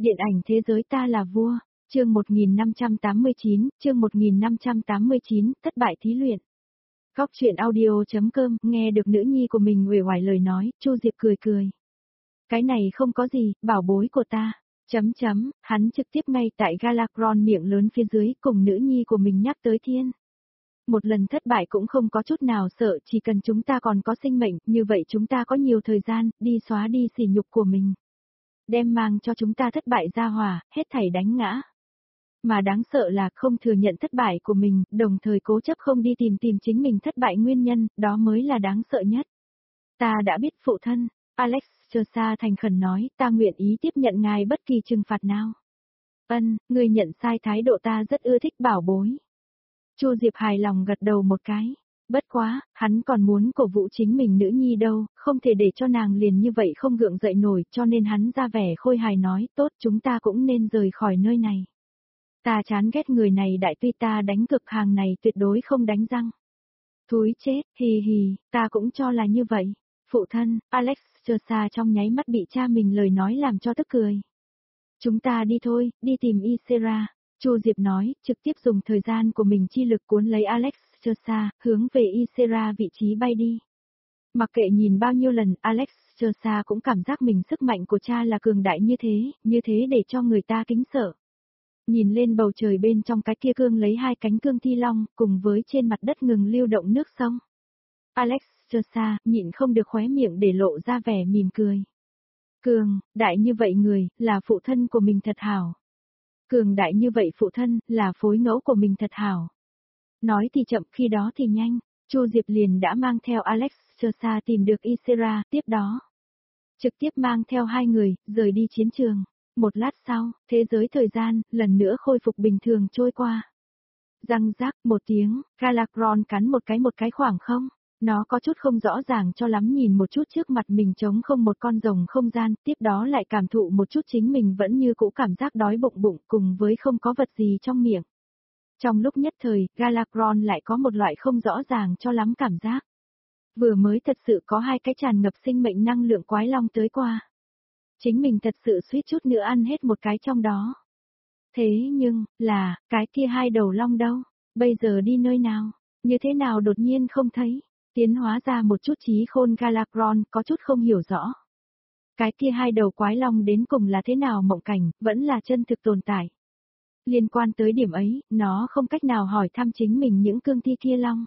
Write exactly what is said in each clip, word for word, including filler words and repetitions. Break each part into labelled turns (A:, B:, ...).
A: Điện ảnh thế giới ta là vua, chương một nghìn năm trăm tám mươi chín, chương một nghìn năm trăm tám mươi chín, thất bại thí luyện. Góc truyện audio.com, nghe được nữ nhi của mình uể oải lời nói, Chu Diệp cười cười. Cái này không có gì, bảo bối của ta. Chấm chấm, hắn trực tiếp ngay tại Galacron miệng lớn phía dưới cùng nữ nhi của mình nhắc tới thiên. Một lần thất bại cũng không có chút nào sợ, chỉ cần chúng ta còn có sinh mệnh, như vậy chúng ta có nhiều thời gian, đi xóa đi sỉ nhục của mình. Đem mang cho chúng ta thất bại ra hòa, hết thảy đánh ngã. Mà đáng sợ là không thừa nhận thất bại của mình, đồng thời cố chấp không đi tìm tìm chính mình thất bại nguyên nhân, đó mới là đáng sợ nhất. Ta đã biết phụ thân, Alex Chursa thành khẩn nói, ta nguyện ý tiếp nhận ngài bất kỳ trừng phạt nào. Ân, người nhận sai thái độ ta rất ưa thích bảo bối. Chu Diệp hài lòng gật đầu một cái. Bất quá, hắn còn muốn cổ vũ chính mình nữ nhi đâu, không thể để cho nàng liền như vậy không gượng dậy nổi, cho nên hắn ra vẻ khôi hài nói, tốt chúng ta cũng nên rời khỏi nơi này. Ta chán ghét người này đại tuy ta đánh cực hàng này tuyệt đối không đánh răng. Thúi chết, hì hì, ta cũng cho là như vậy. Phụ thân, Alex Chursa trong nháy mắt bị cha mình lời nói làm cho tức cười. Chúng ta đi thôi, đi tìm Ysera. Chu Diệp nói, trực tiếp dùng thời gian của mình chi lực cuốn lấy Alex Chursa, hướng về Ysera vị trí bay đi. Mặc kệ nhìn bao nhiêu lần, Alex Chursa cũng cảm giác mình sức mạnh của cha là cường đại như thế, như thế để cho người ta kính sợ. Nhìn lên bầu trời bên trong cái kia cương lấy hai cánh cương thi long, cùng với trên mặt đất ngừng lưu động nước sông. Alex Chursa nhịn không được khóe miệng để lộ ra vẻ mỉm cười. Cường, đại như vậy người, là phụ thân của mình thật hảo. Cường đại như vậy phụ thân, là phối ngẫu của mình thật hảo. Nói thì chậm, khi đó thì nhanh, Chu Diệp liền đã mang theo Alex Chursa tìm được Ysera, tiếp đó. Trực tiếp mang theo hai người, rời đi chiến trường. Một lát sau, thế giới thời gian, lần nữa khôi phục bình thường trôi qua. Răng rác, một tiếng, Galacron cắn một cái một cái khoảng không. Nó có chút không rõ ràng cho lắm nhìn một chút trước mặt mình trống không một con rồng không gian, tiếp đó lại cảm thụ một chút chính mình vẫn như cũ cảm giác đói bụng bụng cùng với không có vật gì trong miệng. Trong lúc nhất thời, Galacron lại có một loại không rõ ràng cho lắm cảm giác. Vừa mới thật sự có hai cái tràn ngập sinh mệnh năng lượng quái long tới qua. Chính mình thật sự suýt chút nữa ăn hết một cái trong đó. Thế nhưng, là, cái kia hai đầu long đâu? Bây giờ đi nơi nào? Như thế nào đột nhiên không thấy? Tiến hóa ra một chút trí khôn Galacron có chút không hiểu rõ. Cái kia hai đầu quái long đến cùng là thế nào mộng cảnh, vẫn là chân thực tồn tại. Liên quan tới điểm ấy, nó không cách nào hỏi thăm chính mình những cương thi kia long.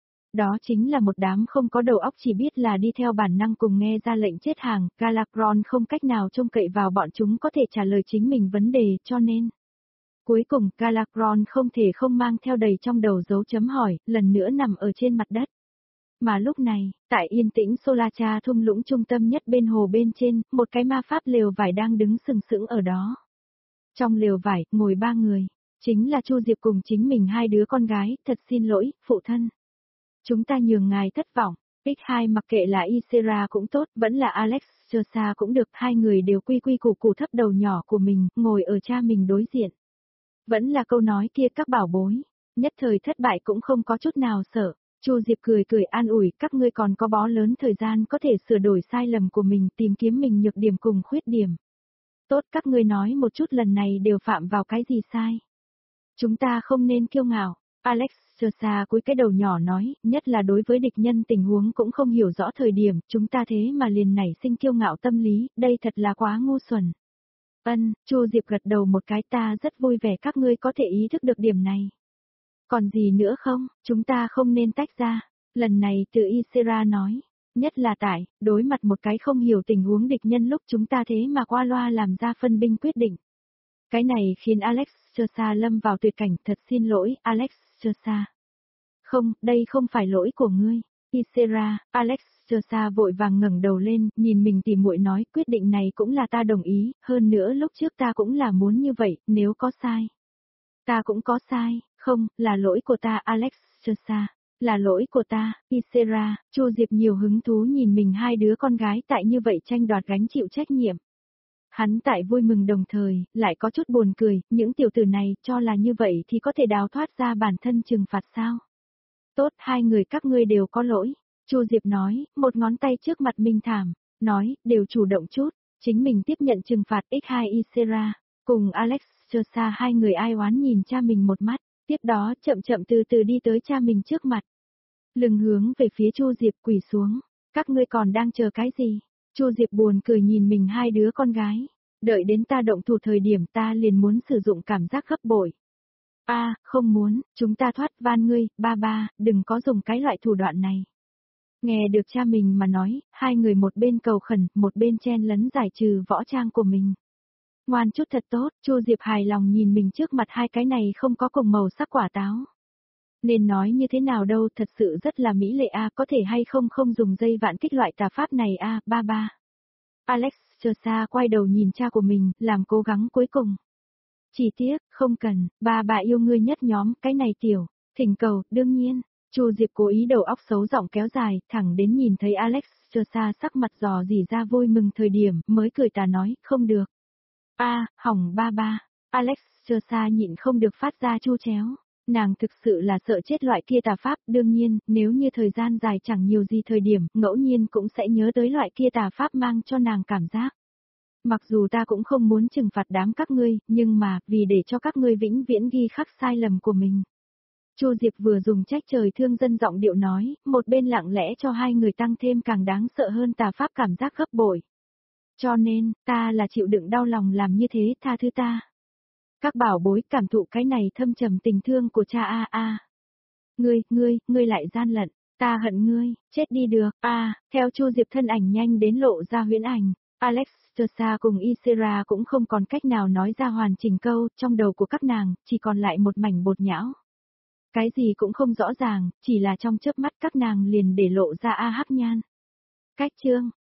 A: Đó chính là một đám không có đầu óc chỉ biết là đi theo bản năng cùng nghe ra lệnh chết hàng, Galacron không cách nào trông cậy vào bọn chúng có thể trả lời chính mình vấn đề, cho nên. Cuối cùng, Galacron không thể không mang theo đầy trong đầu dấu chấm hỏi, lần nữa nằm ở trên mặt đất. Mà lúc này, tại yên tĩnh Solacha thung lũng trung tâm nhất bên hồ bên trên, một cái ma pháp lều vải đang đứng sừng sững ở đó. Trong lều vải, ngồi ba người, chính là Chu Diệp cùng chính mình hai đứa con gái, thật xin lỗi, phụ thân. Chúng ta nhường ngài thất vọng, ích hai mặc kệ là Ysera cũng tốt, vẫn là Alex Chursa cũng được, hai người đều quy quy củ củ thấp đầu nhỏ của mình, ngồi ở cha mình đối diện. Vẫn là câu nói kia các bảo bối, nhất thời thất bại cũng không có chút nào sợ. Chu Diệp cười cười an ủi, các ngươi còn có bó lớn thời gian có thể sửa đổi sai lầm của mình, tìm kiếm mình nhược điểm cùng khuyết điểm. Tốt, các ngươi nói một chút lần này đều phạm vào cái gì sai. Chúng ta không nên kiêu ngạo, Alex Chursa cúi cái đầu nhỏ nói, nhất là đối với địch nhân tình huống cũng không hiểu rõ thời điểm, chúng ta thế mà liền nảy sinh kiêu ngạo tâm lý, đây thật là quá ngu xuẩn. Ân, Chu Diệp gật đầu một cái, ta rất vui vẻ các ngươi có thể ý thức được điểm này. Còn gì nữa không, chúng ta không nên tách ra. Lần này từ Ysera nói, nhất là tại, đối mặt một cái không hiểu tình huống địch nhân lúc chúng ta thế mà qua loa làm ra phân binh quyết định. Cái này khiến Alex Chursa lâm vào tuyệt cảnh, thật xin lỗi, Alex Chursa. Không, đây không phải lỗi của ngươi. Ysera, Alex Chursa vội vàng ngẩng đầu lên, nhìn mình tỉ muội nói, quyết định này cũng là ta đồng ý, hơn nữa lúc trước ta cũng là muốn như vậy, nếu có sai. Ta cũng có sai. Không, là lỗi của ta Alex Chursa, là lỗi của ta, Ysera. Chu Diệp nhiều hứng thú nhìn mình hai đứa con gái tại như vậy tranh đoạt gánh chịu trách nhiệm. Hắn tại vui mừng đồng thời, lại có chút buồn cười, những tiểu tử này cho là như vậy thì có thể đào thoát ra bản thân trừng phạt sao. Tốt, hai người các ngươi đều có lỗi, Chu Diệp nói, một ngón tay trước mặt Minh Thảm, nói, đều chủ động chút, chính mình tiếp nhận trừng phạt ích hai Ysera, Cùng Alex Chersa hai người ai oán nhìn cha mình một mắt, tiếp đó chậm chậm từ từ đi tới cha mình trước mặt. Lưng hướng về phía Chu Diệp quỳ xuống, các ngươi còn đang chờ cái gì? Chu Diệp buồn cười nhìn mình hai đứa con gái, đợi đến ta động thủ thời điểm ta liền muốn sử dụng cảm giác gấp bội. A, à, không muốn, chúng ta thoát van ngươi, ba ba, đừng có dùng cái loại thủ đoạn này. Nghe được cha mình mà nói, hai người một bên cầu khẩn, một bên chen lấn giải trừ võ trang của mình. Ngoan chút thật tốt, Chu Diệp hài lòng nhìn mình trước mặt hai cái này không có cùng màu sắc quả táo. Nên nói như thế nào đâu, thật sự rất là mỹ lệ a, có thể hay không không dùng dây vạn kích loại tà pháp này a, ba ba. Alex Chersa quay đầu nhìn cha của mình, làm cố gắng cuối cùng. Chỉ tiếc, không cần, ba bà yêu ngươi nhất nhóm, cái này tiểu, thỉnh cầu, đương nhiên. Chu Diệp cố ý đầu óc xấu giọng kéo dài, thẳng đến nhìn thấy Alex Chersa sắc mặt dò dỉ ra vui mừng thời điểm, mới cười tà nói, không được. A, à, hỏng ba ba. Alex Chersa nhịn không được phát ra chu chéo. Nàng thực sự là sợ chết loại kia tà pháp, đương nhiên, nếu như thời gian dài chẳng nhiều gì thời điểm, ngẫu nhiên cũng sẽ nhớ tới loại kia tà pháp mang cho nàng cảm giác. Mặc dù ta cũng không muốn trừng phạt đám các ngươi, nhưng mà, vì để cho các ngươi vĩnh viễn ghi khắc sai lầm của mình. Chu Diệp vừa dùng trách trời thương dân giọng điệu nói, một bên lặng lẽ cho hai người tăng thêm càng đáng sợ hơn tà pháp cảm giác gấp bội. Cho nên, ta là chịu đựng đau lòng làm như thế, tha thứ ta. Các bảo bối cảm thụ cái này thâm trầm tình thương của cha a a. Ngươi, ngươi, ngươi lại gian lận, ta hận ngươi, chết đi được, a, à, theo Chu Diệp thân ảnh nhanh đến lộ ra huyễn ảnh, Alex Chersa cùng Isera cũng không còn cách nào nói ra hoàn chỉnh câu, trong đầu của các nàng, chỉ còn lại một mảnh bột nhão. Cái gì cũng không rõ ràng, chỉ là trong chớp mắt các nàng liền để lộ ra a hắc nhan. Cách chương